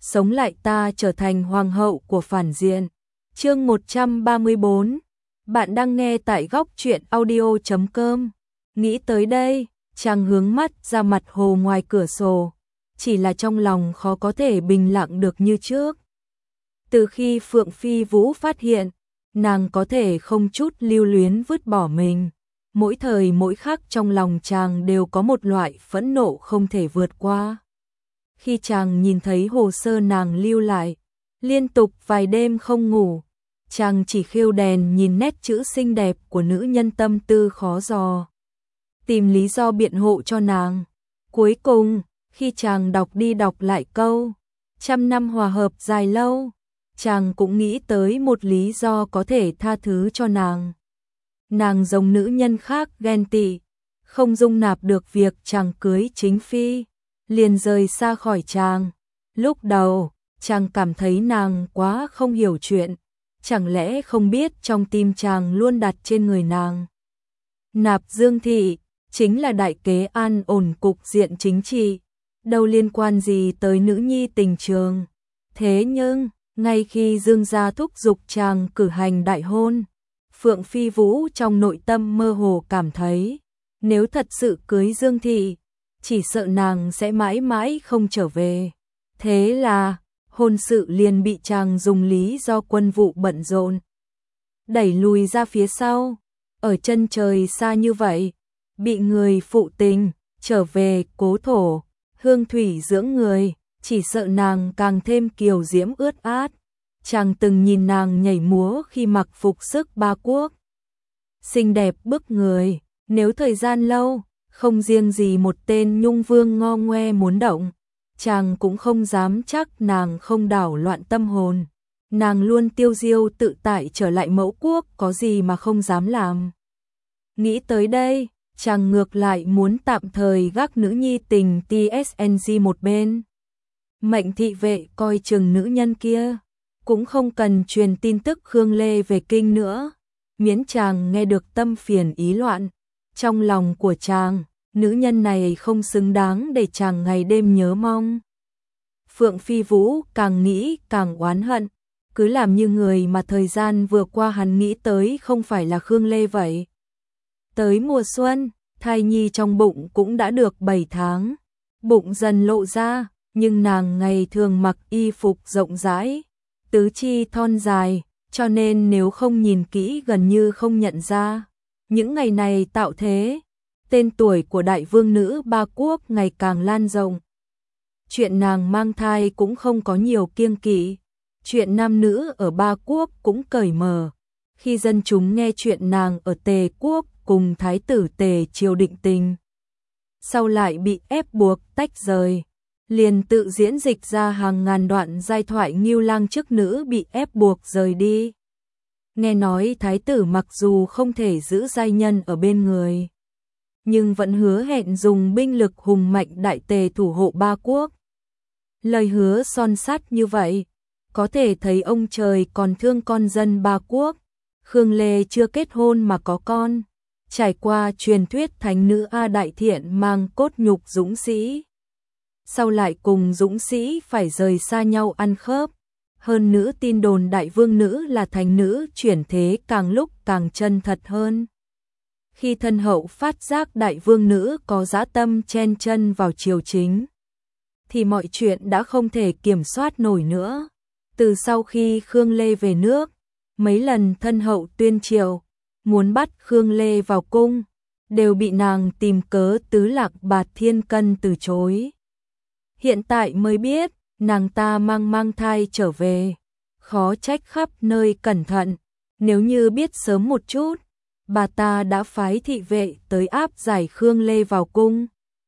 sống lại ta trở thành hoàng hậu của phản diện. Chương 134. Bạn đang nghe tại góc truyện audio.com. Nghĩ tới đây, chàng hướng mắt ra mặt hồ ngoài cửa sổ, chỉ là trong lòng khó có thể bình lặng được như trước. Từ khi Phượng Phi Vũ phát hiện, nàng có thể không chút lưu luyến vứt bỏ mình. Mỗi thời mỗi khắc trong lòng chàng đều có một loại phẫn nộ không thể vượt qua. Khi chàng nhìn thấy hồ sơ nàng lưu lại, liên tục vài đêm không ngủ, chàng chỉ khêu đèn nhìn nét chữ xinh đẹp của nữ nhân tâm tư khó dò, tìm lý do biện hộ cho nàng. Cuối cùng, khi chàng đọc đi đọc lại câu trăm năm hòa hợp dài lâu, chàng cũng nghĩ tới một lý do có thể tha thứ cho nàng. Nàng giống nữ nhân khác ghen tị, không dung nạp được việc chàng cưới chính phi, liền rời xa khỏi chàng. Lúc đầu, chàng cảm thấy nàng quá không hiểu chuyện, chẳng lẽ không biết trong tim chàng luôn đặt trên người nàng. Nạp Dương Thị chính là đại kế an ổn cục diện chính trị, đâu liên quan gì tới nữ nhi tình trường. Thế nhưng, ngay khi Dương gia thúc giục chàng cử hành đại hôn, Phượng Phi Vũ trong nội tâm mơ hồ cảm thấy, nếu thật sự cưới Dương Thị, chỉ sợ nàng sẽ mãi mãi không trở về. Thế là, hôn sự liền bị chàng dùng lý do quân vụ bận rộn đẩy lùi ra phía sau. Ở chân trời xa như vậy, bị người phụ tình trở về cố thổ, hương thủy dưỡng người, chỉ sợ nàng càng thêm kiều diễm ướt át. Chàng từng nhìn nàng nhảy múa khi mặc phục sức ba quốc, xinh đẹp bức người, nếu thời gian lâu, không riêng gì một tên nhung vương ngo ngoe muốn động, chàng cũng không dám chắc nàng không đảo loạn tâm hồn. Nàng luôn tiêu diêu tự tại trở lại mẫu quốc, có gì mà không dám làm. Nghĩ tới đây, chàng ngược lại muốn tạm thời gác nữ nhi tình TSNG một bên. Mệnh thị vệ coi chừng nữ nhân kia, cũng không cần truyền tin tức Khương Lê về kinh nữa, miễn chàng nghe được tâm phiền ý loạn. Trong lòng của chàng, nữ nhân này không xứng đáng để chàng ngày đêm nhớ mong. Phượng Phi Vũ càng nghĩ càng oán hận, cứ làm như người mà thời gian vừa qua hắn nghĩ tới không phải là Khương Lê vậy. Tới mùa xuân, thai nhi trong bụng cũng đã được 7 tháng, bụng dần lộ ra, nhưng nàng ngày thường mặc y phục rộng rãi, tứ chi thon dài, cho nên nếu không nhìn kỹ gần như không nhận ra. Những ngày này tạo thế, tên tuổi của đại vương nữ ba quốc ngày càng lan rộng. Chuyện nàng mang thai cũng không có nhiều kiêng kỵ, chuyện nam nữ ở ba quốc cũng cởi mở. Khi dân chúng nghe chuyện nàng ở Tề quốc cùng thái tử Tề triều định tình, sau lại bị ép buộc tách rời, liền tự diễn dịch ra hàng ngàn đoạn giai thoại Ngưu Lang chức nữ bị ép buộc rời đi. Nghe nói thái tử mặc dù không thể giữ giai nhân ở bên người, nhưng vẫn hứa hẹn dùng binh lực hùng mạnh đại Tề thủ hộ ba quốc. Lời hứa son sắt như vậy, có thể thấy ông trời còn thương con dân ba quốc. Khương Lê chưa kết hôn mà có con, trải qua truyền thuyết thánh nữ A Đại Thiện mang cốt nhục dũng sĩ, sau lại cùng dũng sĩ phải rời xa nhau ăn khớp. Hơn nữa tin đồn đại vương nữ là thánh nữ chuyển thế càng lúc càng chân thật hơn. Khi thân hậu phát giác đại vương nữ có dã tâm chen chân vào triều chính, thì mọi chuyện đã không thể kiểm soát nổi nữa. Từ sau khi Khương Lê về nước, mấy lần thân hậu tuyên triều, muốn bắt Khương Lê vào cung, đều bị nàng tìm cớ Tứ Lạc Bạt Thiên Cân từ chối. Hiện tại mới biết, nàng ta mang thai trở về, khó trách khắp nơi cẩn thận, nếu như biết sớm một chút, bà ta đã phái thị vệ tới áp giải Khương Lê vào cung.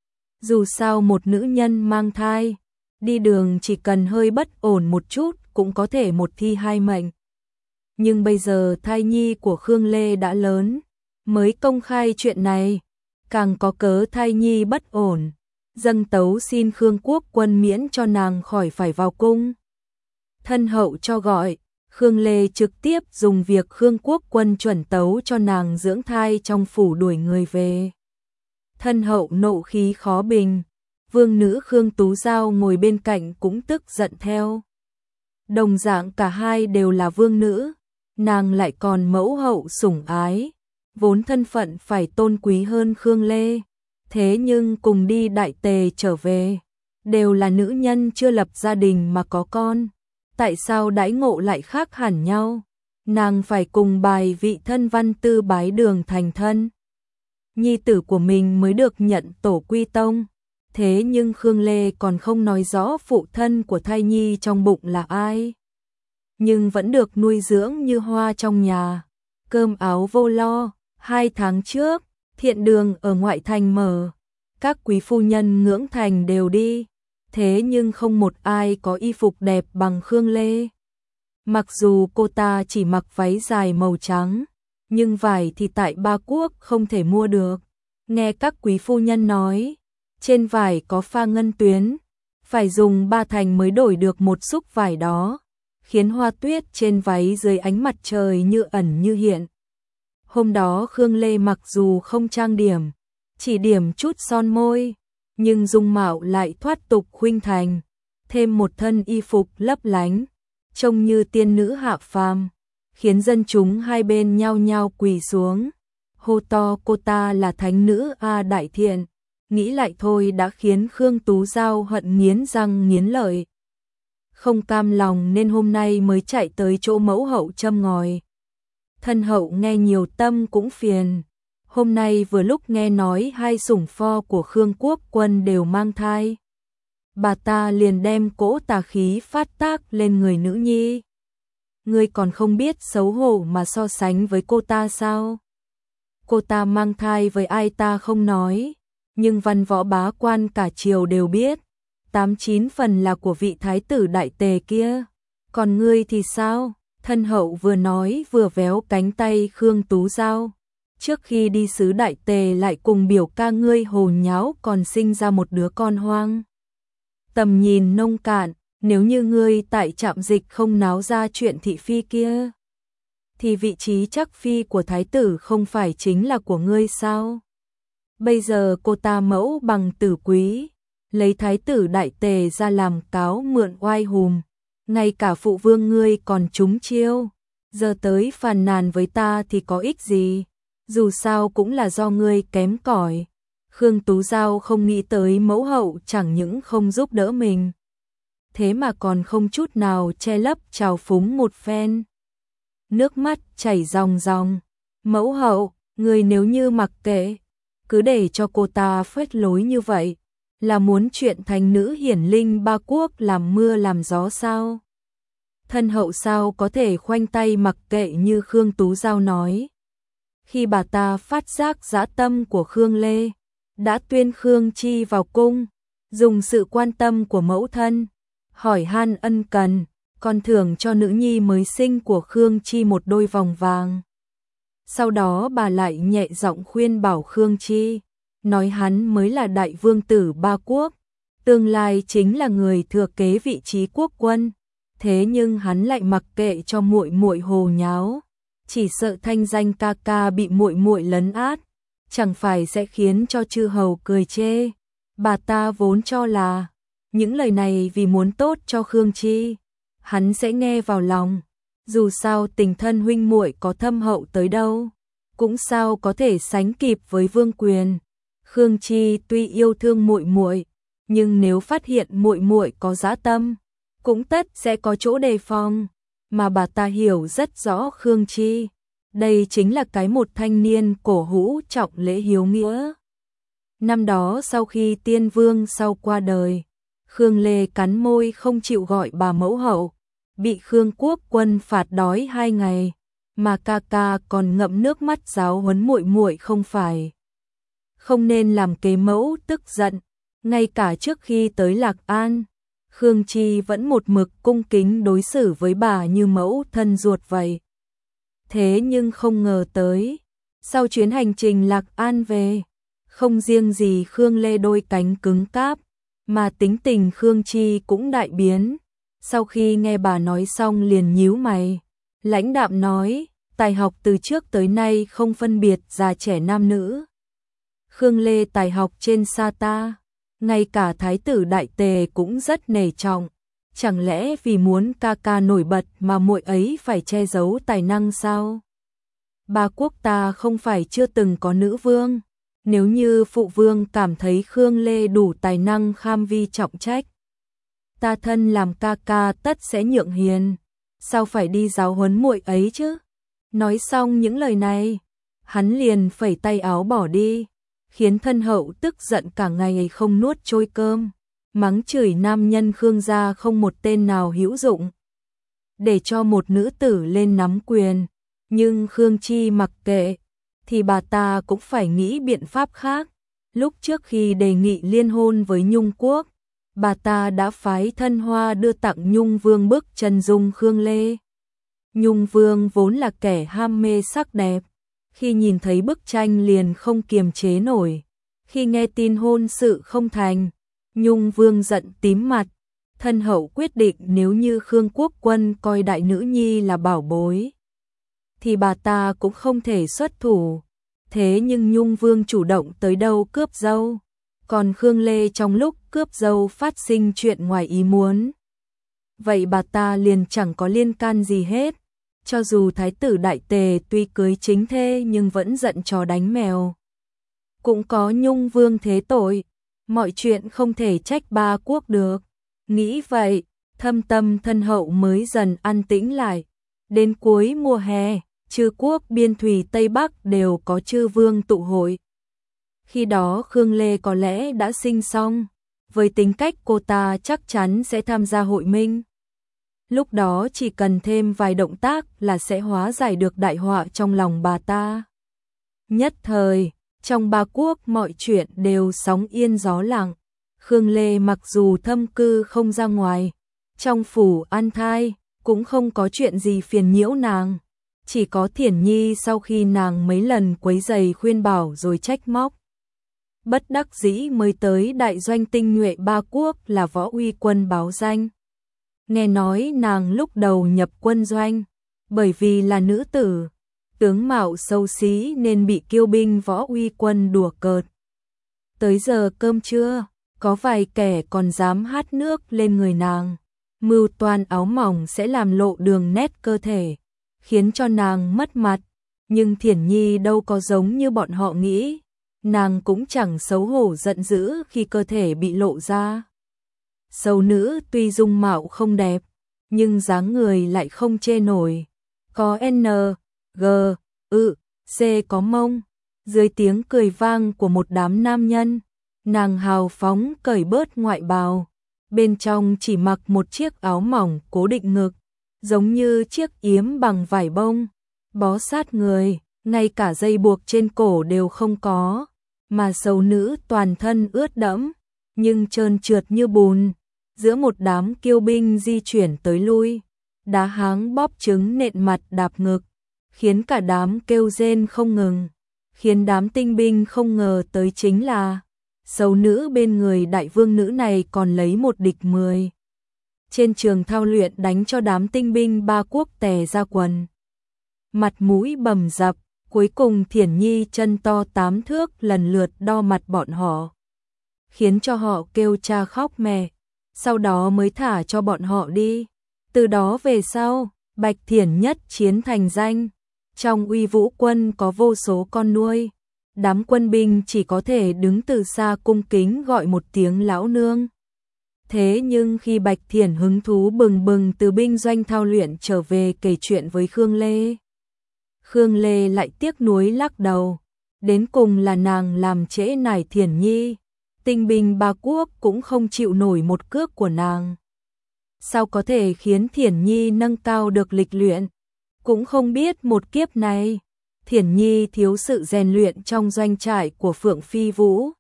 Dù sao một nữ nhân mang thai, đi đường chỉ cần hơi bất ổn một chút cũng có thể một thi hai mệnh. Nhưng bây giờ thai nhi của Khương Lê đã lớn, mới công khai chuyện này, càng có cớ thai nhi bất ổn, dâng tấu xin Khương Quốc quân miễn cho nàng khỏi phải vào cung. Thân hậu cho gọi, Khương Lê trực tiếp dùng việc Khương Quốc quân chuẩn tấu cho nàng dưỡng thai trong phủ đuổi người về. Thân hậu nộ khí khó bình, Vương nữ Khương Tú Giao ngồi bên cạnh cũng tức giận theo. Đồng dạng cả hai đều là vương nữ, nàng lại còn mẫu hậu sủng ái, vốn thân phận phải tôn quý hơn Khương Lê. Thế nhưng cùng đi Đại Tề trở về, đều là nữ nhân chưa lập gia đình mà có con. Tại sao đãi ngộ lại khác hẳn nhau? Nàng phải cùng bài vị thân Văn Tư bái đường thành thân. Nhi tử của mình mới được nhận tổ quy tông. Thế nhưng Khương Lê còn không nói rõ phụ thân của thai nhi trong bụng là ai. Nhưng vẫn được nuôi dưỡng như hoa trong nhà. Cơm áo vô lo. 2 tháng trước, thiện đường ở ngoại thành mở. Các quý phu nhân ngưỡng thành đều đi. Thế nhưng không một ai có y phục đẹp bằng Khương Lê. Mặc dù cô ta chỉ mặc váy dài màu trắng, nhưng vải thì tại Ba Quốc không thể mua được. Nghe các quý phu nhân nói, trên vải có pha ngân tuyến, phải dùng 3 thành mới đổi được một xúc vải đó, khiến hoa tuyết trên váy dưới ánh mặt trời như ẩn như hiện. Hôm đó Khương Lê mặc dù không trang điểm, chỉ điểm chút son môi, nhưng dung mạo lại thoát tục khuynh thành, thêm một thân y phục lấp lánh, trông như tiên nữ hạ phàm, khiến dân chúng hai bên nhao nhao quỳ xuống, hô to cô ta là thánh nữ A Đại Thiện. Nghĩ lại thôi đã khiến Khương Tú Giao hận nghiến răng nghiến lợi. Không cam lòng nên hôm nay mới chạy tới chỗ mẫu hậu châm ngòi. Thân hậu nghe nhiều tâm cũng phiền. Hôm nay vừa lúc nghe nói 2 sủng pho của Khương Quốc Quân đều mang thai. Bà ta liền đem cỗ tà khí phát tác lên người nữ nhi. Ngươi còn không biết xấu hổ mà so sánh với cô ta sao? Cô ta mang thai với ai ta không nói, nhưng văn võ bá quan cả triều đều biết, 8-9 phần là của vị thái tử Đại Tề kia. Còn ngươi thì sao? Thân hậu vừa nói vừa véo cánh tay Khương Tú Giao. Trước khi đi xứ Đại Tề lại cùng biểu ca ngươi hồ nháo còn sinh ra một đứa con hoang. Tầm nhìn nông cạn, nếu như ngươi tại trạm dịch không náo ra chuyện thị phi kia, thì vị trí chắc phi của thái tử không phải chính là của ngươi sao? Bây giờ cô ta mẫu bằng tử quý, lấy thái tử Đại Tề ra làm cáo mượn oai hùm, ngay cả phụ vương ngươi còn trúng chiêu, giờ tới phàn nàn với ta thì có ích gì, dù sao cũng là do ngươi kém cỏi. Khương Tú Giao không nghĩ tới mẫu hậu chẳng những không giúp đỡ mình, thế mà còn không chút nào che lấp trào phúng một phen. Nước mắt chảy ròng ròng. Mẫu hậu, người nếu như mặc kệ, cứ để cho cô ta phết lối như vậy, là muốn chuyện thành nữ hiển linh Ba Quốc làm mưa làm gió sao? Thân hậu sao có thể khoanh tay mặc kệ như Khương Tú Giao nói. Khi bà ta phát giác dã tâm của Khương Lê, đã tuyên Khương Chi vào cung, dùng sự quan tâm của mẫu thân, hỏi han ân cần, còn thưởng cho nữ nhi mới sinh của Khương Chi một đôi vòng vàng. Sau đó bà lại nhẹ giọng khuyên bảo Khương Chi, nói hắn mới là đại vương tử Ba Quốc, tương lai chính là người thừa kế vị trí quốc quân, thế nhưng hắn lại mặc kệ cho muội muội hồ nháo, chỉ sợ thanh danh ca ca bị muội muội lấn át, chẳng phải sẽ khiến cho chư hầu cười chê. Bà ta vốn cho là những lời này vì muốn tốt cho Khương Chi, hắn sẽ nghe vào lòng, dù sao tình thân huynh muội có thâm hậu tới đâu, cũng sao có thể sánh kịp với vương quyền. Khương Chi tuy yêu thương muội muội, nhưng nếu phát hiện muội muội có dã tâm, cũng tất sẽ có chỗ đề phòng, mà bà ta hiểu rất rõ Khương Chi. Đây chính là cái một thanh niên cổ hữu trọng lễ hiếu nghĩa. Năm đó sau khi tiên vương sau qua đời, Khương Lê cắn môi không chịu gọi bà mẫu hậu, bị Khương Quốc Quân phạt đói 2 ngày, mà ca ca còn ngậm nước mắt giáo huấn muội muội không phải. Không nên làm kế mẫu tức giận, ngay cả trước khi tới Lạc An, Khương Chi vẫn một mực cung kính đối xử với bà như mẫu thân ruột vậy. Thế nhưng không ngờ tới, sau chuyến hành trình Lạc An về, không riêng gì Khương Lê đôi cánh cứng cáp, mà tính tình Khương Chi cũng đại biến. Sau khi nghe bà nói xong liền nhíu mày, lãnh đạm nói, tài học từ trước tới nay không phân biệt già trẻ nam nữ. Khương Lê tài học trên xa ta, ngay cả thái tử Đại Tề cũng rất nể trọng. Chẳng lẽ vì muốn ca ca nổi bật mà muội ấy phải che giấu tài năng sao? Ba quốc ta không phải chưa từng có nữ vương. Nếu như phụ vương cảm thấy Khương Lê đủ tài năng kham vi trọng trách, ta thân làm ca ca tất sẽ nhượng hiền. Sao phải đi giáo huấn muội ấy chứ? Nói xong những lời này, hắn liền phẩy tay áo bỏ đi, khiến thân hậu tức giận cả ngày không nuốt trôi cơm, mắng chửi nam nhân Khương gia không một tên nào hữu dụng. Để cho một nữ tử lên nắm quyền, nhưng Khương Chi mặc kệ, thì bà ta cũng phải nghĩ biện pháp khác. Lúc trước khi đề nghị liên hôn với Nhung Quốc, bà ta đã phái Thân Hoa đưa tặng Nhung Vương bức chân dung Khương Lê. Nhung Vương vốn là kẻ ham mê sắc đẹp, khi nhìn thấy bức tranh liền không kiềm chế nổi. Khi nghe tin hôn sự không thành, Nhung Vương giận tím mặt. Thân hậu quyết định nếu như Khương Quốc Quân coi đại nữ nhi là bảo bối, thì bà ta cũng không thể xuất thủ. Thế nhưng Nhung Vương chủ động tới đâu cướp dâu, còn Khương Lê trong lúc cướp dâu phát sinh chuyện ngoài ý muốn. Vậy bà ta liền chẳng có liên can gì hết. Cho dù thái tử Đại Tề tuy cưới chính thê nhưng vẫn giận chó đánh mèo. Cũng có Nhung Vương thế tội, mọi chuyện không thể trách ba quốc được. Nghĩ vậy, thâm tâm thân hậu mới dần an tĩnh lại. Đến cuối mùa hè, chư quốc biên thùy Tây Bắc đều có chư vương tụ hội. Khi đó Khương Lê có lẽ đã sinh xong, với tính cách cô ta chắc chắn sẽ tham gia hội minh. Lúc đó chỉ cần thêm vài động tác là sẽ hóa giải được đại họa trong lòng bà ta. Nhất thời, trong ba quốc mọi chuyện đều sóng yên gió lặng. Khương Lê mặc dù thâm cư không ra ngoài, trong phủ an thai, cũng không có chuyện gì phiền nhiễu nàng. Chỉ có Thiển Nhi sau khi nàng mấy lần quấy giày khuyên bảo rồi trách móc, bất đắc dĩ mới tới đại doanh tinh nhuệ ba quốc là Võ Uy Quân báo danh. Nghe nói nàng lúc đầu nhập quân doanh, bởi vì là nữ tử, tướng mạo xấu xí nên bị kiêu binh Võ Uy Quân đùa cợt. Tới giờ cơm trưa, có vài kẻ còn dám hát nước lên người nàng, mưu toan áo mỏng sẽ làm lộ đường nét cơ thể, khiến cho nàng mất mặt. Nhưng Thiển Nhi đâu có giống như bọn họ nghĩ, nàng cũng chẳng xấu hổ giận dữ khi cơ thể bị lộ ra. Sầu nữ tuy dung mạo không đẹp, nhưng dáng người lại không chê nổi. Có N, G, Ư, C có mông. Dưới tiếng cười vang của một đám nam nhân, nàng hào phóng cởi bớt ngoại bào. Bên trong chỉ mặc một chiếc áo mỏng cố định ngực, giống như chiếc yếm bằng vải bông, bó sát người, ngay cả dây buộc trên cổ đều không có. Mà sầu nữ toàn thân ướt đẫm, nhưng trơn trượt như bùn. Giữa một đám kiêu binh di chuyển tới lui, đá háng bóp trứng nện mặt đạp ngực, khiến cả đám kêu rên không ngừng, khiến đám tinh binh không ngờ tới chính là sầu nữ bên người đại vương nữ này còn lấy một địch 10. Trên trường thao luyện đánh cho đám tinh binh ba quốc tè ra quần. Mặt mũi bầm dập, cuối cùng Thiển Nhi chân to 8 thước lần lượt đo mặt bọn họ, khiến cho họ kêu cha khóc mẹ. Sau đó mới thả cho bọn họ đi. Từ đó về sau, Bạch Thiển nhất chiến thành danh. Trong Uy Vũ quân có vô số con nuôi. Đám quân binh chỉ có thể đứng từ xa cung kính gọi một tiếng lão nương. Thế nhưng khi Bạch Thiển hứng thú bừng bừng từ binh doanh thao luyện trở về kể chuyện với Khương Lê, Khương Lê lại tiếc nuối lắc đầu. Đến cùng là nàng làm trễ nải Thiển Nhi. Tinh binh ba quốc cũng không chịu nổi một cước của nàng. Sao có thể khiến Thiển Nhi nâng cao được lịch luyện? Cũng không biết một kiếp này, Thiển Nhi thiếu sự rèn luyện trong doanh trại của Phượng Phi Vũ.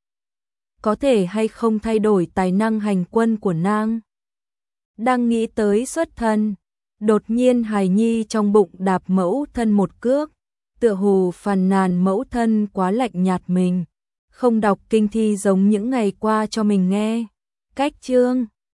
Có thể hay không thay đổi tài năng hành quân của nàng? Đang nghĩ tới xuất thân, đột nhiên hài nhi trong bụng đạp mẫu thân một cước, tựa hồ phàn nàn mẫu thân quá lạnh nhạt mình. Không đọc kinh thi giống những ngày qua cho mình nghe. Cách chương